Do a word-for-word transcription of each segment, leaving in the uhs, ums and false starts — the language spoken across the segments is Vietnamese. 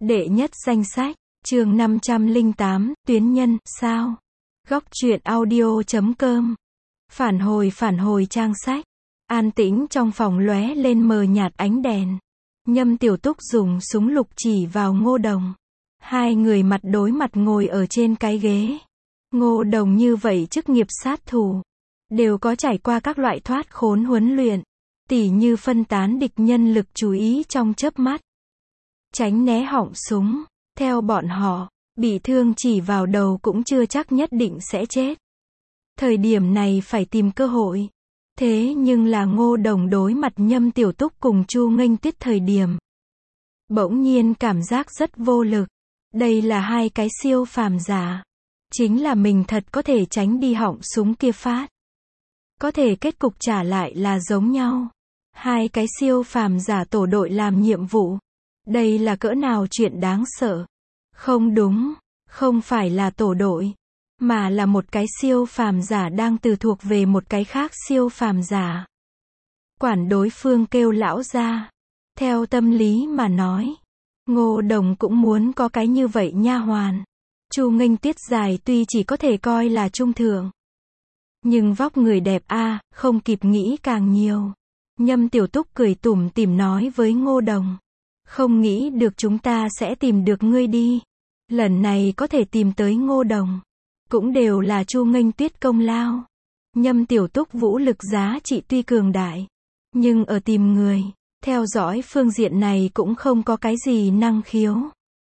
Đệ nhất danh sách, chương năm trăm lẻ tám, tuyến nhân, sao? Góc truyện audio chấm com. Phản hồi phản hồi trang sách. An tĩnh trong phòng lóe lên mờ nhạt ánh đèn. Nhâm Tiểu Túc dùng súng lục chỉ vào Ngô Đồng. Hai người mặt đối mặt ngồi ở trên cái ghế. Ngô Đồng như vậy chức nghiệp sát thủ, đều có trải qua các loại thoát khốn huấn luyện, tỉ như phân tán địch nhân lực chú ý trong chớp mắt, tránh né họng súng. Theo bọn họ, bị thương chỉ vào đầu cũng chưa chắc nhất định sẽ chết. Thời điểm này phải tìm cơ hội. Thế nhưng là Ngô Đồng đối mặt Nhâm Tiểu Túc cùng Chu Nghênh Tuyết thời điểm, bỗng nhiên cảm giác rất vô lực. Đây là hai cái siêu phàm giả. Chính là mình thật có thể tránh đi họng súng kia phát. Có thể kết cục trả lại là giống nhau. Hai cái siêu phàm giả tổ đội làm nhiệm vụ. Đây là cỡ nào chuyện đáng sợ. Không đúng, không phải là tổ đội, mà là một cái siêu phàm giả đang từ thuộc về một cái khác siêu phàm giả. Quản đối phương kêu lão gia. Theo tâm lý mà nói, Ngô Đồng cũng muốn có cái như vậy nha hoàn. Chu Nghênh Tuyết dài tuy chỉ có thể coi là trung thượng, nhưng vóc người đẹp a, à, không kịp nghĩ càng nhiều. Nhâm Tiểu Túc cười tủm tỉm nói với Ngô Đồng, không nghĩ được chúng ta sẽ tìm được ngươi đi. Lần này có thể tìm tới Ngô Đồng, cũng đều là Chu Nghênh Tuyết công lao. Nhâm Tiểu Túc vũ lực giá trị tuy cường đại, nhưng ở tìm người, theo dõi phương diện này cũng không có cái gì năng khiếu.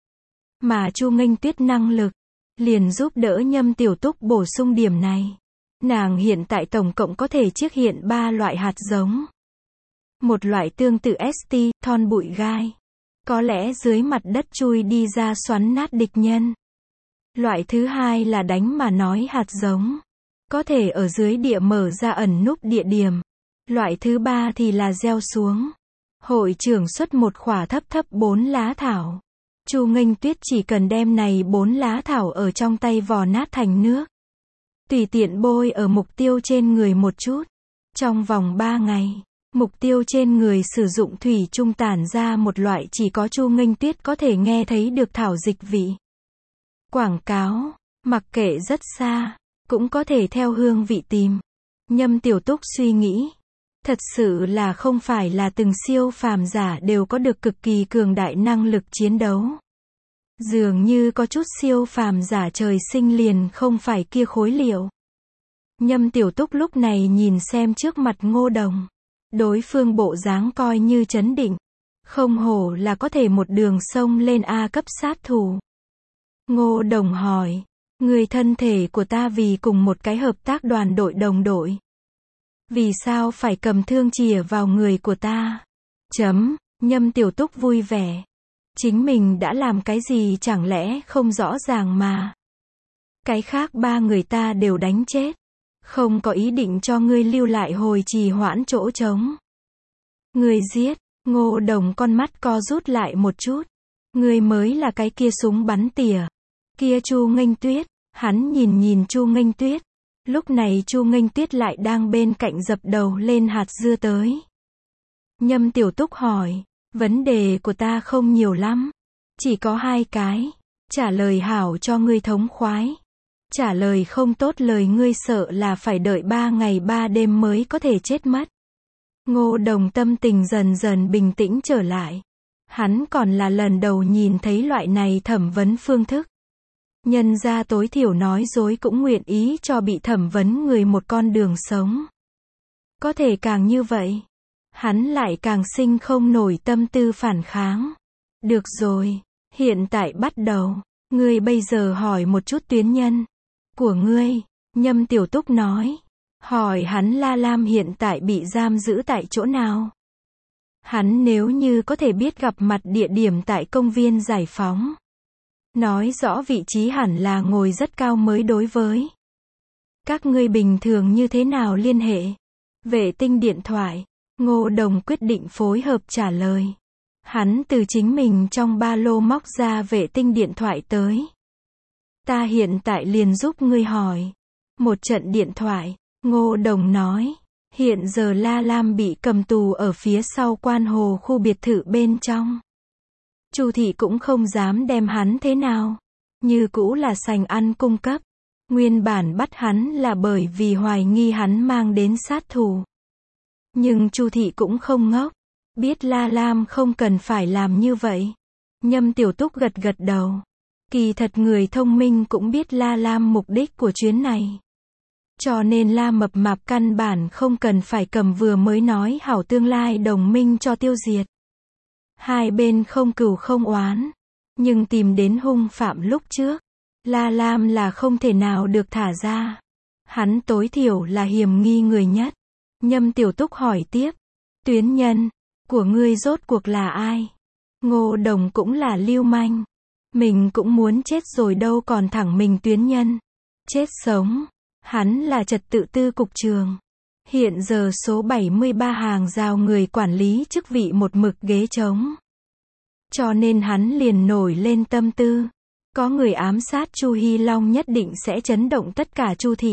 Mà Chu Nghênh Tuyết năng lực, liền giúp đỡ Nhâm Tiểu Túc bổ sung điểm này. Nàng hiện tại tổng cộng có thể chiết hiện ba loại hạt giống. Một loại tương tự ét tê, thon bụi gai. Có lẽ dưới mặt đất chui đi ra xoắn nát địch nhân. Loại thứ hai là đánh mà nói hạt giống. Có thể ở dưới địa mở ra ẩn núp địa điểm. Loại thứ ba thì là gieo xuống. Hội trưởng xuất một khỏa thấp thấp bốn lá thảo. Chu Nghênh Tuyết chỉ cần đem này bốn lá thảo ở trong tay vò nát thành nước. Tùy tiện bôi ở mục tiêu trên người một chút. Trong vòng ba ngày, mục tiêu trên người sử dụng thủy chung tản ra một loại chỉ có Chu Nghênh Tuyết có thể nghe thấy được thảo dịch vị. Quảng cáo, mặc kệ rất xa, cũng có thể theo hương vị tìm. Nhâm Tiểu Túc suy nghĩ, thật sự là không phải là từng siêu phàm giả đều có được cực kỳ cường đại năng lực chiến đấu. Dường như có chút siêu phàm giả trời sinh liền không phải kia khối liệu. Nhâm Tiểu Túc lúc này nhìn xem trước mặt Ngô Đồng. Đối phương bộ dáng coi như trấn định. Không hổ là có thể một đường sông lên A cấp sát thủ. Ngô Đồng hỏi, người thân thể của ta vì cùng một cái hợp tác đoàn đội đồng đội. Vì sao phải cầm thương chìa vào người của ta? Chấm, Nhâm Tiểu Túc vui vẻ. Chính mình đã làm cái gì chẳng lẽ không rõ ràng mà. Cái khác ba người ta đều đánh chết. Không có ý định cho ngươi lưu lại hồi trì hoãn chỗ trống. Ngươi giết, Ngô Đồng con mắt co rút lại một chút. Ngươi mới là cái kia súng bắn tỉa. Kia Chu Nghênh Tuyết, hắn nhìn nhìn Chu Nghênh Tuyết. Lúc này Chu Nghênh Tuyết lại đang bên cạnh dập đầu lên hạt dưa tới. Nhâm Tiểu Túc hỏi, vấn đề của ta không nhiều lắm. Chỉ có hai cái. Trả lời hảo cho ngươi thống khoái. Trả lời không tốt lời ngươi sợ là phải đợi ba ngày ba đêm mới có thể chết mất. Ngô Đồng tâm tình dần dần bình tĩnh trở lại. Hắn còn là lần đầu nhìn thấy loại này thẩm vấn phương thức. Nhân ra tối thiểu nói dối cũng nguyện ý cho bị thẩm vấn người một con đường sống. Có thể càng như vậy, hắn lại càng sinh không nổi tâm tư phản kháng. Được rồi, hiện tại bắt đầu. Ngươi bây giờ hỏi một chút tuyến nhân của ngươi. Nhâm Tiểu Túc nói. Hỏi hắn La Lam hiện tại bị giam giữ tại chỗ nào? Hắn nếu như có thể biết gặp mặt địa điểm tại công viên Giải Phóng. Nói rõ vị trí hẳn là ngồi rất cao mới đối với. Các ngươi bình thường như thế nào liên hệ? Vệ tinh điện thoại. Ngô Đồng quyết định phối hợp trả lời. Hắn từ chính mình trong ba lô móc ra vệ tinh điện thoại tới. Ta hiện tại liền giúp ngươi hỏi. Một trận điện thoại. Ngô Đồng nói. Hiện giờ La Lam bị cầm tù ở phía sau quan hồ khu biệt thự bên trong. Chu thị cũng không dám đem hắn thế nào. Như cũ là sành ăn cung cấp. Nguyên bản bắt hắn là bởi vì hoài nghi hắn mang đến sát thủ. Nhưng Chu thị cũng không ngốc. Biết La Lam không cần phải làm như vậy. Nhâm Tiểu Túc gật gật đầu. Kỳ thật người thông minh cũng biết La Lam mục đích của chuyến này. Cho nên La Mập Mạp căn bản không cần phải cầm vừa mới nói hảo tương lai đồng minh cho tiêu diệt. Hai bên không cừu không oán. Nhưng tìm đến hung phạm lúc trước. La Lam là không thể nào được thả ra. Hắn tối thiểu là hiểm nghi người nhất. Nhâm Tiểu Túc hỏi tiếp. Tuyến nhân của ngươi rốt cuộc là ai? Ngô Đồng cũng là lưu manh. Mình cũng muốn chết rồi đâu còn thẳng mình tuyến nhân. Chết sống. Hắn là trật tự tư cục trường. Hiện giờ số bảy mươi ba hàng rào người quản lý chức vị một mực ghế trống. Cho nên hắn liền nổi lên tâm tư. Có người ám sát Chu Hy Long nhất định sẽ chấn động tất cả Chu thị.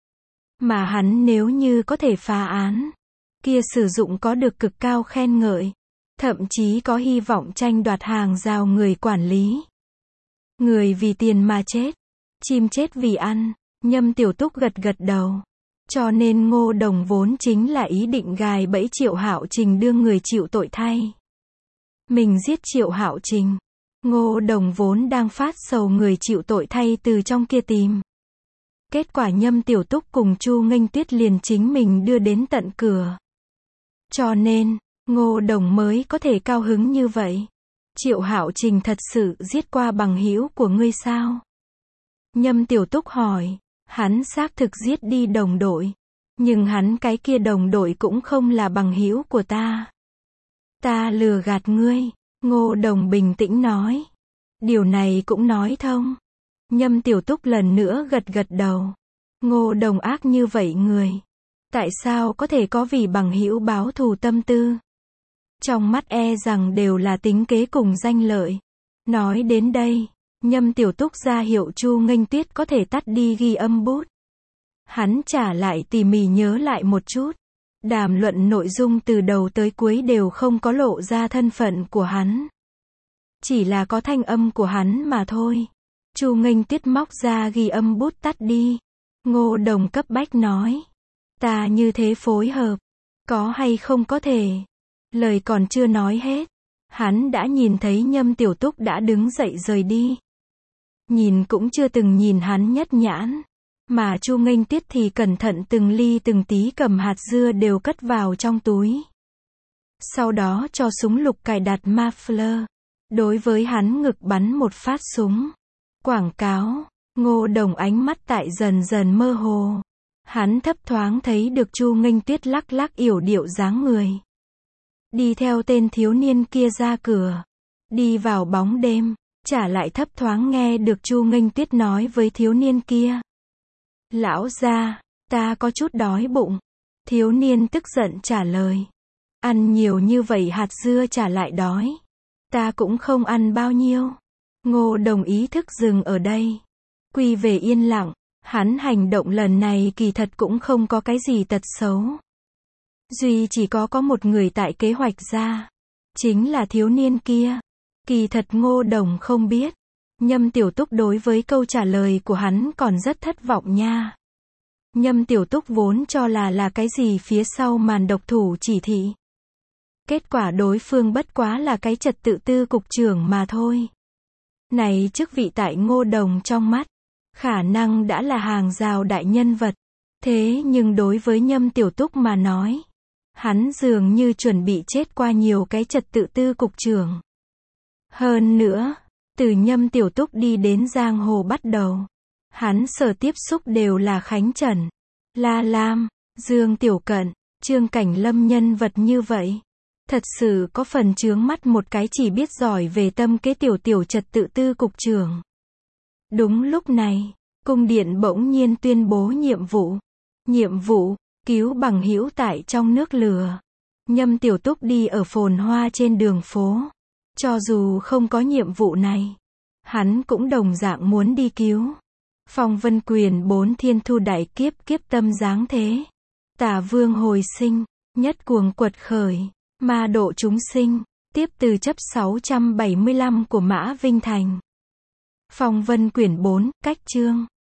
Mà hắn nếu như có thể phá án, kia sử dụng có được cực cao khen ngợi. Thậm chí có hy vọng tranh đoạt hàng rào người quản lý. Người vì tiền mà chết. Chim chết vì ăn. Nhâm Tiểu Túc gật gật đầu. Cho nên Ngô Đồng vốn chính là ý định gài bẫy Triệu Hạo Trình đưa người chịu tội thay. Mình giết Triệu Hạo Trình. Ngô Đồng vốn đang phát sầu người chịu tội thay từ trong kia tìm. Kết quả Nhâm Tiểu Túc cùng Chu Nghênh Tuyết liền chính mình đưa đến tận cửa. Cho nên, Ngô Đồng mới có thể cao hứng như vậy. Triệu Hạo Trình thật sự giết qua bằng hữu của ngươi sao? Nhâm Tiểu Túc hỏi. Hắn xác thực giết đi đồng đội. Nhưng hắn cái kia đồng đội cũng không là bằng hữu của ta. Ta lừa gạt ngươi. Ngô Đồng bình tĩnh nói. Điều này cũng nói thông. Nhâm Tiểu Túc lần nữa gật gật đầu. Ngô Đồng ác như vậy người. Tại sao có thể có vì bằng hữu báo thù tâm tư? Trong mắt e rằng đều là tính kế cùng danh lợi. Nói đến đây, Nhâm Tiểu Túc ra hiệu Chu Nghênh Tuyết có thể tắt đi ghi âm bút. Hắn trả lại tỉ mỉ nhớ lại một chút. Đàm luận nội dung từ đầu tới cuối đều không có lộ ra thân phận của hắn. Chỉ là có thanh âm của hắn mà thôi. Chu Nghênh Tuyết móc ra ghi âm bút tắt đi. Ngô Đồng cấp bách nói. Ta như thế phối hợp. Có hay không có thể. Lời còn chưa nói hết. Hắn đã nhìn thấy Nhâm Tiểu Túc đã đứng dậy rời đi. Nhìn cũng chưa từng nhìn hắn nhất nhãn. Mà Chu Nghênh Tuyết thì cẩn thận từng ly từng tí cầm hạt dưa đều cất vào trong túi. Sau đó cho súng lục cài đặt muffler. Đối với hắn ngực bắn một phát súng. Quảng cáo. Ngô Đồng ánh mắt tại dần dần mơ hồ. Hắn thấp thoáng thấy được Chu Nghênh Tuyết lắc lắc yểu điệu dáng người. Đi theo tên thiếu niên kia ra cửa. Đi vào bóng đêm. Trả lại thấp thoáng nghe được Chu Nghênh Tuyết nói với thiếu niên kia. Lão gia, ta có chút đói bụng. Thiếu niên tức giận trả lời. Ăn nhiều như vậy hạt dưa trả lại đói. Ta cũng không ăn bao nhiêu. Ngô Đồng ý thức dừng ở đây. Quy về yên lặng. Hắn hành động lần này kỳ thật cũng không có cái gì tật xấu. Duy chỉ có có một người tại kế hoạch ra. Chính là thiếu niên kia. Kỳ thật Ngô Đồng không biết. Nhâm Tiểu Túc đối với câu trả lời của hắn còn rất thất vọng nha. Nhâm Tiểu Túc vốn cho là là cái gì phía sau màn độc thủ chỉ thị. Kết quả đối phương bất quá là cái trật tự tư cục trưởng mà thôi. Này chức vị tại Ngô Đồng trong mắt. Khả năng đã là hàng rào đại nhân vật. Thế nhưng đối với Nhâm Tiểu Túc mà nói. Hắn dường như chuẩn bị chết qua nhiều cái trật tự tư cục trưởng. Hơn nữa, từ Nhâm Tiểu Túc đi đến giang hồ bắt đầu. Hắn sở tiếp xúc đều là Khánh Trần, La Lam, Dương Tiểu Cận, Trương Cảnh Lâm nhân vật như vậy. Thật sự có phần chướng mắt một cái chỉ biết giỏi về tâm kế tiểu tiểu trật tự tư cục trưởng. Đúng lúc này, cung điện bỗng nhiên tuyên bố nhiệm vụ. Nhiệm vụ, cứu bằng hữu tại trong nước lửa. Nhâm Tiểu Túc đi ở phồn hoa trên đường phố. Cho dù không có nhiệm vụ này, hắn cũng đồng dạng muốn đi cứu. Phong vân quyền bốn thiên thu đại kiếp kiếp tâm dáng thế. Tả vương hồi sinh, nhất cuồng quật khởi, ma độ chúng sinh. Tiếp từ chấp sáu trăm bảy mươi lăm của Mã Vinh Thành. Phong vân quyển bốn, cách chương.